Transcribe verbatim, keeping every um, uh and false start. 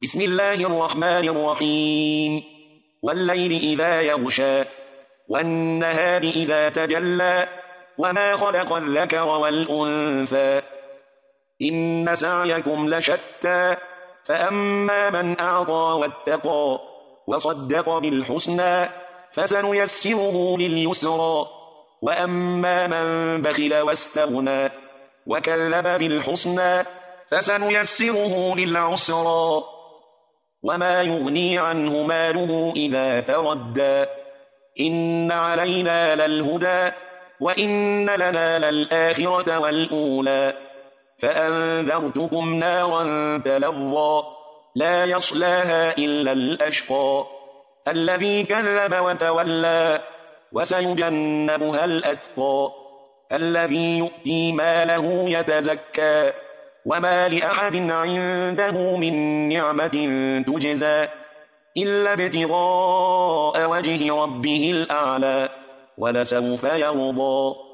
بسم الله الرحمن الرحيم والليل إذا يغشى والنهار إذا تجلى وما خلق الذكر والأنثى إن سعيكم لشتى فأما من أعطى واتقى وصدق بالحسنى فسنيسره لليسرى وأما من بخل واستغنى وكذب بالحسنى فسنيسره للعسرى وما يغني عنه ماله إذا تردى إن علينا للهدى وإن لنا للآخرة والأولى فأنذرتكم نارا تلظى لا يصلاها إلا الأشقى الذي كذب وتولى وسيجنبها الأتقى الذي يؤتي ماله يتزكى وما لأحد عنده من نعمة تجزى إلا ابتغاء وجه ربه الأعلى ولسوف يرضى.